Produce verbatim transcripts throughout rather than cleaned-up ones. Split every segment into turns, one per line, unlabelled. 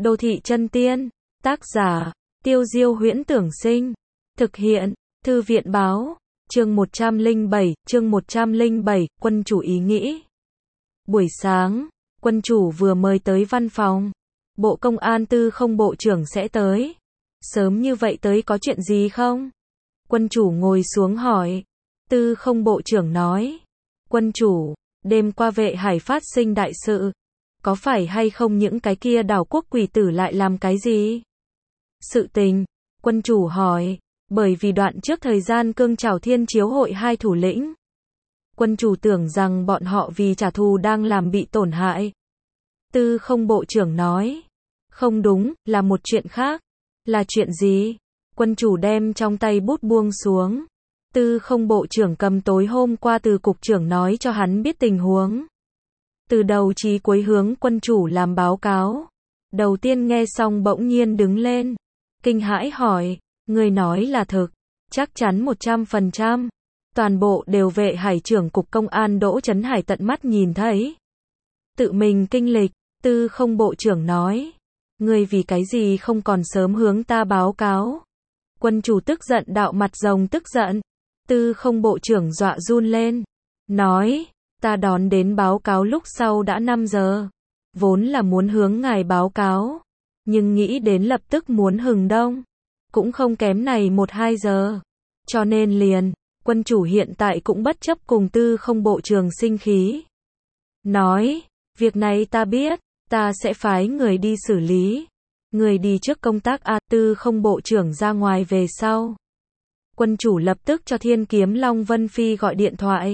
Đô thị chân tiên, tác giả, Tiêu Diêu Huyễn Tưởng Sinh, thực hiện, Thư viện Báo, chương một trăm lẻ bảy, chương một trăm lẻ bảy, quân chủ ý nghĩ. Buổi sáng, quân chủ vừa mới tới văn phòng. Bộ Công an Tư không bộ trưởng sẽ tới. Sớm như vậy tới có chuyện gì không? Quân chủ ngồi xuống hỏi. Tư không bộ trưởng nói. Quân chủ, đêm qua Vệ Hải phát sinh đại sự. Có phải hay không những cái kia đảo quốc quỷ tử lại làm cái gì? Sự tình, quân chủ hỏi, bởi vì đoạn trước thời gian Cương Trảo Thiên Chiếu hội hai thủ lĩnh. Quân chủ tưởng rằng bọn họ vì trả thù đang làm bị tổn hại. Tư không bộ trưởng nói, không đúng, là một chuyện khác. Là chuyện gì? Quân chủ đem trong tay bút buông xuống. Tư không bộ trưởng cầm tối hôm qua từ cục trưởng nói cho hắn biết tình huống. Từ đầu chí cuối hướng quân chủ làm báo cáo. Đầu tiên nghe xong bỗng nhiên đứng lên. Kinh hãi hỏi, người nói là thực. Chắc chắn một trăm phần trăm. Toàn bộ đều Vệ Hải trưởng cục công an Đỗ Chấn Hải tận mắt nhìn thấy. Tự mình kinh lịch, Tư không bộ trưởng nói. Người vì cái gì không còn sớm hướng ta báo cáo. Quân chủ tức giận đạo mặt rồng tức giận. Tư không bộ trưởng dọa run lên. Nói, ta đón đến báo cáo lúc sau đã năm giờ. Vốn là muốn hướng ngài báo cáo. Nhưng nghĩ đến lập tức muốn hừng đông. Cũng không kém này một hai giờ. Cho nên liền, quân chủ hiện tại cũng bất chấp cùng tư không bộ trưởng sinh khí. Nói, việc này ta biết, ta sẽ phái người đi xử lý. Người đi trước công tác A. Tư không bộ trưởng ra ngoài về sau. Quân chủ lập tức cho Thiên Kiếm Long Vân Phi gọi điện thoại.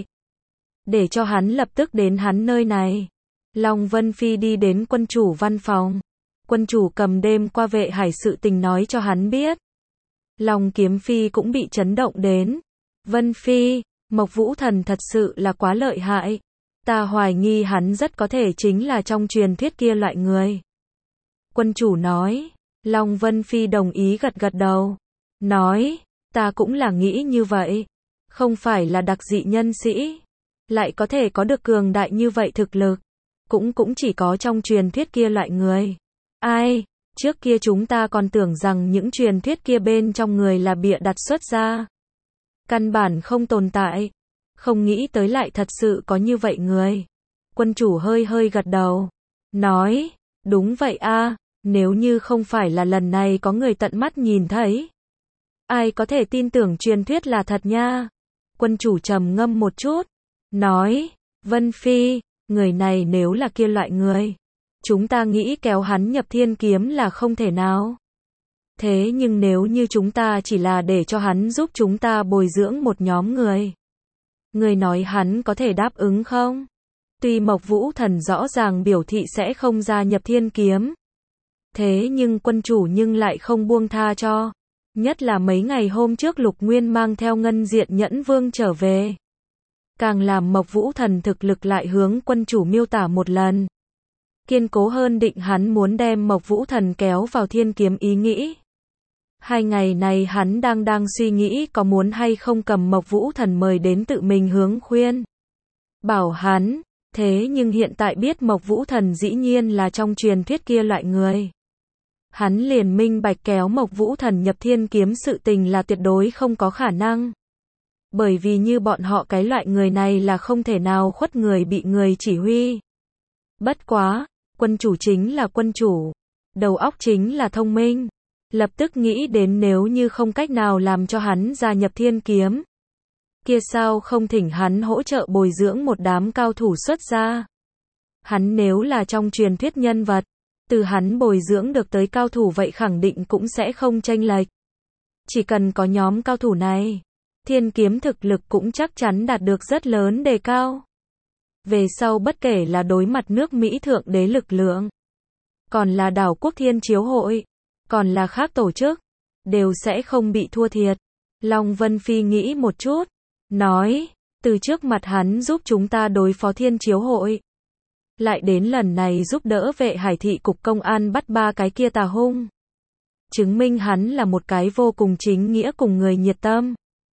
Để cho hắn lập tức đến hắn nơi này. Long Vân Phi đi đến quân chủ văn phòng. Quân chủ cầm đêm qua Vệ Hải sự tình nói cho hắn biết. Long Kiếm Phi cũng bị chấn động đến. Vân Phi, Mộc Vũ Thần thật sự là quá lợi hại. Ta hoài nghi hắn rất có thể chính là trong truyền thuyết kia loại người. Quân chủ nói. Long Vân Phi đồng ý gật gật đầu. Nói, ta cũng là nghĩ như vậy. Không phải là đặc dị nhân sĩ. Lại có thể có được cường đại như vậy thực lực. Cũng cũng chỉ có trong truyền thuyết kia loại người. Ai, trước kia chúng ta còn tưởng rằng những truyền thuyết kia bên trong người là bịa đặt xuất ra. Căn bản không tồn tại. Không nghĩ tới lại thật sự có như vậy người. Quân chủ hơi hơi gật đầu. Nói, đúng vậy a, nếu như không phải là lần này có người tận mắt nhìn thấy. Ai có thể tin tưởng truyền thuyết là thật nha. Quân chủ trầm ngâm một chút. Nói, Vân Phi, người này nếu là kia loại người. Chúng ta nghĩ kéo hắn nhập thiên kiếm là không thể nào. Thế nhưng nếu như chúng ta chỉ là để cho hắn giúp chúng ta bồi dưỡng một nhóm người. Người nói hắn có thể đáp ứng không? Tuy Mộc Vũ Thần rõ ràng biểu thị sẽ không gia nhập thiên kiếm. Thế nhưng quân chủ nhưng lại không buông tha cho. Nhất là mấy ngày hôm trước Lục Nguyên mang theo Ngân Diện Nhẫn Vương trở về. Càng làm Mộc Vũ Thần thực lực lại hướng quân chủ miêu tả một lần. Kiên cố hơn định hắn muốn đem Mộc Vũ Thần kéo vào thiên kiếm ý nghĩ. Hai ngày này hắn đang đang suy nghĩ có muốn hay không cầm Mộc Vũ Thần mời đến tự mình hướng khuyên. Bảo hắn, thế nhưng hiện tại biết Mộc Vũ Thần dĩ nhiên là trong truyền thuyết kia loại người. Hắn liền minh bạch kéo Mộc Vũ Thần nhập thiên kiếm sự tình là tuyệt đối không có khả năng. Bởi vì như bọn họ cái loại người này là không thể nào khuất người bị người chỉ huy. Bất quá, quân chủ chính là quân chủ. Đầu óc chính là thông minh. Lập tức nghĩ đến nếu như không cách nào làm cho hắn gia nhập thiên kiếm. Kia sao không thỉnh hắn hỗ trợ bồi dưỡng một đám cao thủ xuất ra. Hắn nếu là trong truyền thuyết nhân vật. Từ hắn bồi dưỡng được tới cao thủ vậy khẳng định cũng sẽ không chênh lệch. Chỉ cần có nhóm cao thủ này. Thiên kiếm thực lực cũng chắc chắn đạt được rất lớn đề cao. Về sau bất kể là đối mặt nước Mỹ thượng đế lực lượng. Còn là đảo quốc thiên chiếu hội. Còn là khác tổ chức. Đều sẽ không bị thua thiệt. Long Vân Phi nghĩ một chút. Nói, từ trước mặt hắn giúp chúng ta đối phó thiên chiếu hội. Lại đến lần này giúp đỡ Vệ Hải thị cục công an bắt ba cái kia tà hung. Chứng minh hắn là một cái vô cùng chính nghĩa cùng người nhiệt tâm.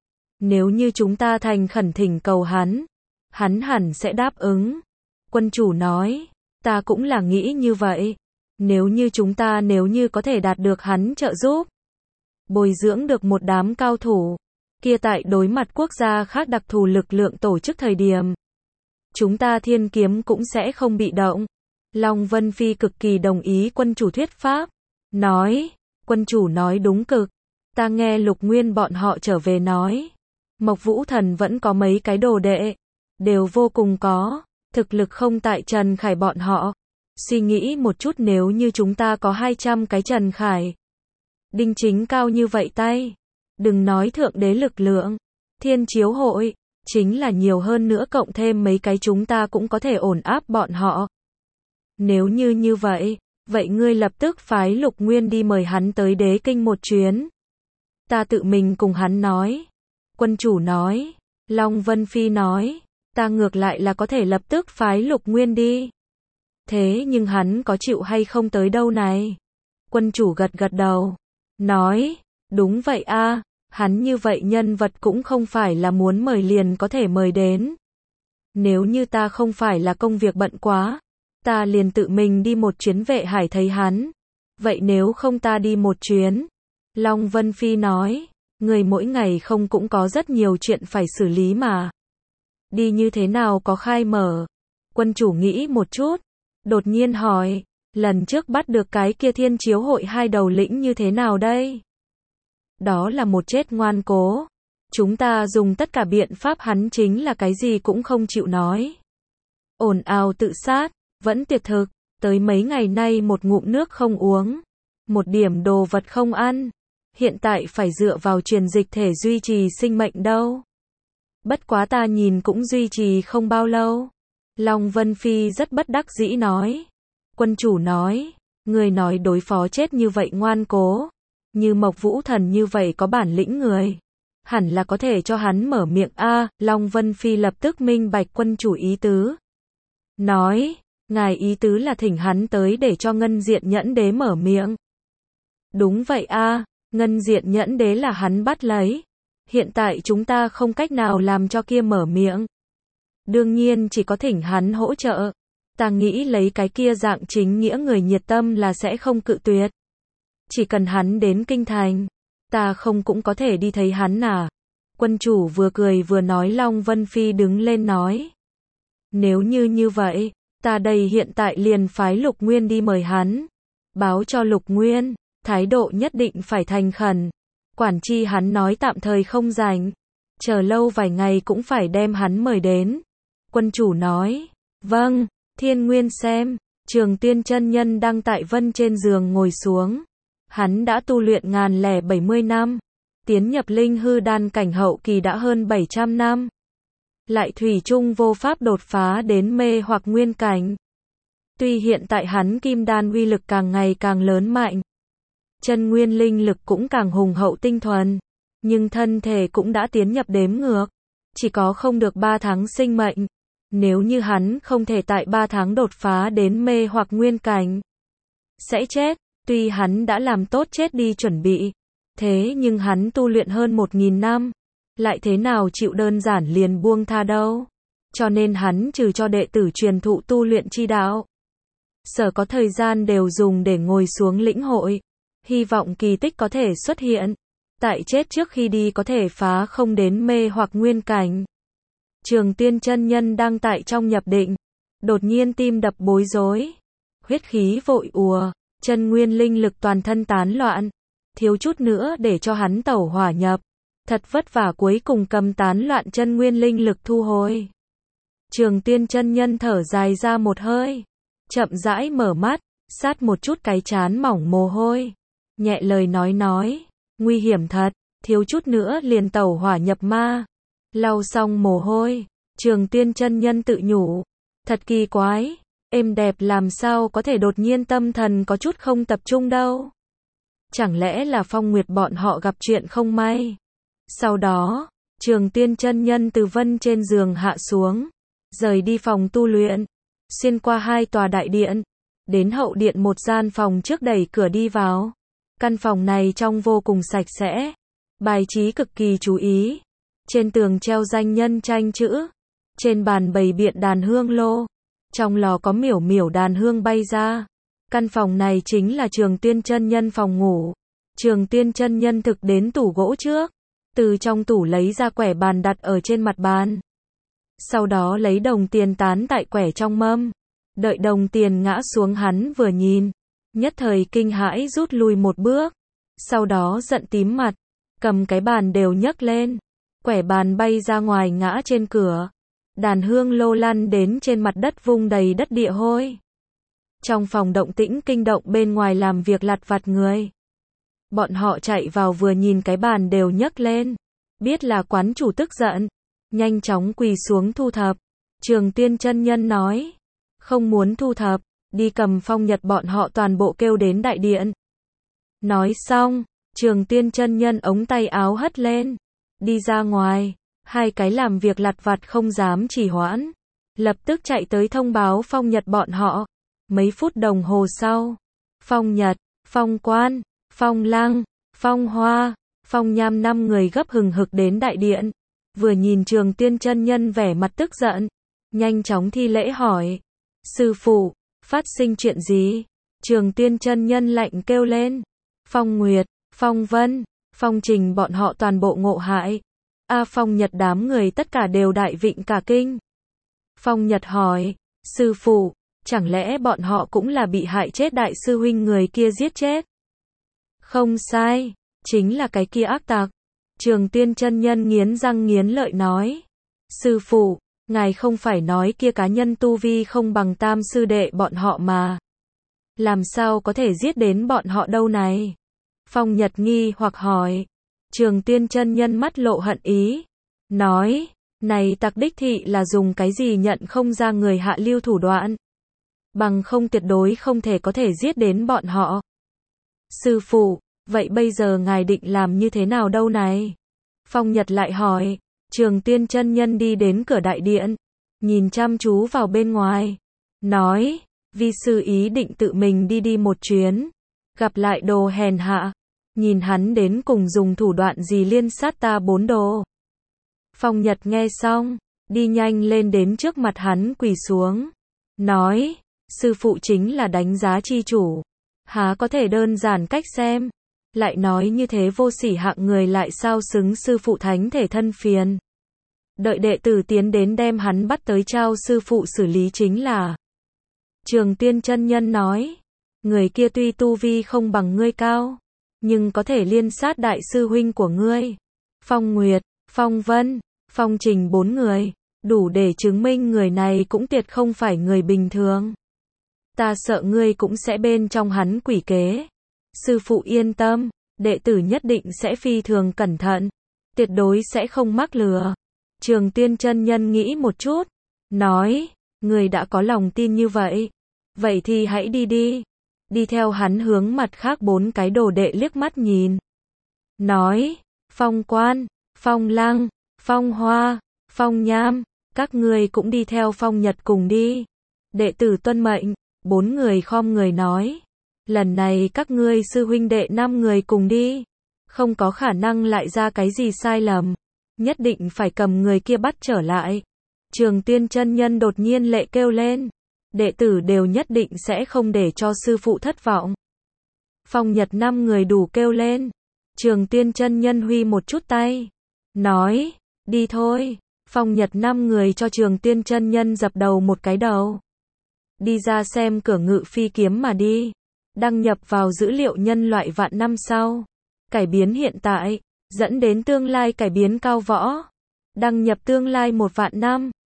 Nếu như chúng ta thành khẩn thỉnh cầu hắn, hắn hẳn sẽ đáp ứng. Quân chủ nói, ta cũng là nghĩ như vậy. Nếu như chúng ta nếu như có thể đạt được hắn trợ giúp, bồi dưỡng được một đám cao thủ, kia tại đối mặt quốc gia khác đặc thù lực lượng tổ chức thời điểm, chúng ta thiên kiếm cũng sẽ không bị động. Long Vân Phi cực kỳ đồng ý quân chủ thuyết pháp, nói, quân chủ nói đúng cực, ta nghe Lục Nguyên bọn họ trở về nói, Mộc Vũ Thần vẫn có mấy cái đồ đệ, đều vô cùng có, thực lực không tại Trần Khải bọn họ. Suy nghĩ một chút nếu như chúng ta có hai trăm cái Trần Khải, đinh chính cao như vậy tay, đừng nói thượng đế lực lượng, thiên chiếu hội, chính là nhiều hơn nữa cộng thêm mấy cái chúng ta cũng có thể ổn áp bọn họ. Nếu như như vậy, vậy ngươi lập tức phái Lục Nguyên đi mời hắn tới đế kinh một chuyến. Ta tự mình cùng hắn nói. Quân chủ nói, Long Vân Phi nói, ta ngược lại là có thể lập tức phái Lục Nguyên đi. Thế nhưng hắn có chịu hay không tới đâu này? Quân chủ gật gật đầu, nói, đúng vậy a, hắn như vậy nhân vật cũng không phải là muốn mời liền có thể mời đến. Nếu như ta không phải là công việc bận quá, ta liền tự mình đi một chuyến Vệ Hải thấy hắn. Vậy nếu không ta đi một chuyến? Long Vân Phi nói, người mỗi ngày không cũng có rất nhiều chuyện phải xử lý mà. Đi như thế nào có khai mở? Quân chủ nghĩ một chút, đột nhiên hỏi, lần trước bắt được cái kia thiên chiếu hội hai đầu lĩnh như thế nào đây? Đó là một chết ngoan cố. Chúng ta dùng tất cả biện pháp hắn chính là cái gì cũng không chịu nói. Ồn ào tự sát, vẫn tuyệt thực, tới mấy ngày nay một ngụm nước không uống, một điểm đồ vật không ăn, hiện tại phải dựa vào truyền dịch thể duy trì sinh mệnh đâu. Bất quá ta nhìn cũng duy trì không bao lâu. Long Vân Phi rất bất đắc dĩ nói. Quân chủ nói, người nói đối phó chết như vậy ngoan cố, như Mộc Vũ Thần như vậy có bản lĩnh người, hẳn là có thể cho hắn mở miệng a. Long Vân Phi lập tức minh bạch quân chủ ý tứ. Nói, ngài ý tứ là thỉnh hắn tới để cho Ngân Diện Nhẫn Đế mở miệng. Đúng vậy a, Ngân Diện Nhẫn Đế là hắn bắt lấy. Hiện tại chúng ta không cách nào làm cho kia mở miệng. Đương nhiên chỉ có thỉnh hắn hỗ trợ. Ta nghĩ lấy cái kia dạng chính nghĩa người nhiệt tâm là sẽ không cự tuyệt. Chỉ cần hắn đến kinh thành, ta không cũng có thể đi thấy hắn à. Quân chủ vừa cười vừa nói. Long Vân Phi đứng lên nói, nếu như như vậy, ta đây hiện tại liền phái Lục Nguyên đi mời hắn. Báo cho Lục Nguyên, thái độ nhất định phải thành khẩn. Quản chi hắn nói tạm thời không rảnh, chờ lâu vài ngày cũng phải đem hắn mời đến. Quân chủ nói, vâng. Thiên Nguyên xem, Trường Tiên chân nhân đang tại vân trên giường ngồi xuống. Hắn đã tu luyện ngàn lẻ bảy mươi năm, tiến nhập linh hư đan cảnh hậu kỳ đã hơn bảy trăm năm. Lại thủy chung vô pháp đột phá đến mê hoặc nguyên cảnh. Tuy hiện tại hắn kim đan uy lực càng ngày càng lớn mạnh, chân nguyên linh lực cũng càng hùng hậu tinh thuần, nhưng thân thể cũng đã tiến nhập đếm ngược, chỉ có không được ba tháng sinh mệnh. Nếu như hắn không thể tại ba tháng đột phá đến mê hoặc nguyên cảnh, sẽ chết. Tuy hắn đã làm tốt chết đi chuẩn bị, thế nhưng hắn tu luyện hơn một nghìn năm, lại thế nào chịu đơn giản liền buông tha đâu. Cho nên hắn trừ cho đệ tử truyền thụ tu luyện chi đạo, sở có thời gian đều dùng để ngồi xuống lĩnh hội, hy vọng kỳ tích có thể xuất hiện, tại chết trước khi đi có thể phá không đến mê hoặc nguyên cảnh. Trường Tiên chân nhân đang tại trong nhập định, đột nhiên tim đập bối rối, huyết khí vội ùa, chân nguyên linh lực toàn thân tán loạn, thiếu chút nữa để cho hắn tẩu hỏa nhập, thật vất vả cuối cùng cầm tán loạn chân nguyên linh lực thu hồi. Trường Tiên chân nhân thở dài ra một hơi, chậm rãi mở mắt, sát một chút cái trán mỏng mồ hôi, nhẹ lời nói nói, nguy hiểm thật, thiếu chút nữa liền tẩu hỏa nhập ma. Lau xong mồ hôi, Trường Tiên chân nhân tự nhủ, thật kỳ quái, êm đẹp làm sao có thể đột nhiên tâm thần có chút không tập trung đâu. Chẳng lẽ là Phong Nguyệt bọn họ gặp chuyện không may? Sau đó, Trường Tiên chân nhân từ vân trên giường hạ xuống, rời đi phòng tu luyện, xuyên qua hai tòa đại điện, đến hậu điện một gian phòng trước đẩy cửa đi vào. Căn phòng này trông vô cùng sạch sẽ, bài trí cực kỳ chú ý. Trên tường treo danh nhân tranh chữ, trên bàn bày biện đàn hương lô, trong lò có miểu miểu đàn hương bay ra. Căn phòng này chính là Trường Tiên chân nhân phòng ngủ. Trường Tiên chân nhân thực đến tủ gỗ trước, từ trong tủ lấy ra quẻ bàn đặt ở trên mặt bàn. Sau đó lấy đồng tiền tán tại quẻ trong mâm. Đợi đồng tiền ngã xuống hắn vừa nhìn, nhất thời kinh hãi rút lui một bước. Sau đó giận tím mặt, cầm cái bàn đều nhấc lên. Quẻ bàn bay ra ngoài ngã trên cửa. Đàn hương lô lăn đến trên mặt đất vung đầy đất địa hôi. Trong phòng động tĩnh kinh động bên ngoài làm việc lặt vặt người. Bọn họ chạy vào vừa nhìn cái bàn đều nhấc lên. Biết là quán chủ tức giận. Nhanh chóng quỳ xuống thu thập. Trường Tiên chân nhân nói. Không muốn thu thập, đi cầm Phong Nhật bọn họ toàn bộ kêu đến đại điện. Nói xong, Trường Tiên chân nhân ống tay áo hất lên. Đi ra ngoài, hai cái làm việc lặt vặt không dám trì hoãn. Lập tức chạy tới thông báo Phong Nhật bọn họ. Mấy phút đồng hồ sau, Phong Nhật, Phong Quan, Phong Lăng, Phong Hoa, Phong Nham năm người gấp hừng hực đến đại điện. Vừa nhìn Trường Tiên chân nhân vẻ mặt tức giận, nhanh chóng thi lễ hỏi. Sư phụ, phát sinh chuyện gì? Trường Tiên chân nhân lạnh kêu lên. Phong Nguyệt, Phong Vân, Phong Trình bọn họ toàn bộ ngộ hại. A Phong Nhật đám người tất cả đều đại vịnh cả kinh. Phong Nhật hỏi, sư phụ, chẳng lẽ bọn họ cũng là bị hại chết đại sư huynh người kia giết chết? Không sai, chính là cái kia ác tặc. Trường Tiên chân nhân nghiến răng nghiến lợi nói. Sư phụ, ngài không phải nói kia cá nhân tu vi không bằng tam sư đệ bọn họ mà. Làm sao có thể giết đến bọn họ đâu này? Phong Nhật nghi hoặc hỏi. Trường Tiên chân nhân mắt lộ hận ý. Nói, này tặc đích thị là dùng cái gì nhận không ra người hạ lưu thủ đoạn. Bằng không tuyệt đối không thể có thể giết đến bọn họ. Sư phụ, vậy bây giờ ngài định làm như thế nào đâu này? Phong Nhật lại hỏi. Trường Tiên chân nhân đi đến cửa đại điện, nhìn chăm chú vào bên ngoài, nói, vi sư ý định tự mình đi đi một chuyến, gặp lại đồ hèn hạ, nhìn hắn đến cùng dùng thủ đoạn gì liên sát ta bốn đồ. Phong Nhật nghe xong, đi nhanh lên đến trước mặt hắn quỳ xuống, nói, sư phụ chính là đánh giá chi chủ, há có thể đơn giản cách xem, lại nói như thế vô sỉ hạng người lại sao xứng sư phụ thánh thể thân phiền. Đợi đệ tử tiến đến đem hắn bắt tới trao sư phụ xử lý chính là. Trường Tiên chân nhân nói, người kia tuy tu vi không bằng ngươi cao, nhưng có thể liên sát đại sư huynh của ngươi. Phong Nguyệt, Phong Vân, Phong Trình bốn người, đủ để chứng minh người này cũng tuyệt không phải người bình thường. Ta sợ ngươi cũng sẽ bên trong hắn quỷ kế. Sư phụ yên tâm, đệ tử nhất định sẽ phi thường cẩn thận, tuyệt đối sẽ không mắc lừa. Trường Tiên chân nhân nghĩ một chút, nói, người đã có lòng tin như vậy, vậy thì hãy đi đi. Đi theo hắn hướng mặt khác bốn cái đồ đệ liếc mắt nhìn. Nói, Phong Quan, Phong Lăng, Phong Hoa, Phong Nham, các ngươi cũng đi theo Phong Nhật cùng đi. Đệ tử tuân mệnh, bốn người khom người nói. Lần này các ngươi sư huynh đệ năm người cùng đi, không có khả năng lại ra cái gì sai lầm, nhất định phải cầm người kia bắt trở lại. Trường Tiên chân nhân đột nhiên lệ kêu lên, đệ tử đều nhất định sẽ không để cho sư phụ thất vọng. Phong Nhật năm người đủ kêu lên. Trường Tiên chân nhân huy một chút tay, nói, đi thôi. Phong Nhật năm người cho Trường Tiên chân nhân dập đầu một cái đầu. Đi ra xem cửa ngự phi kiếm mà đi. Đăng nhập vào dữ liệu nhân loại vạn năm sau. Cải biến hiện tại, dẫn đến tương lai cải biến cao võ. Đăng nhập tương lai một vạn năm.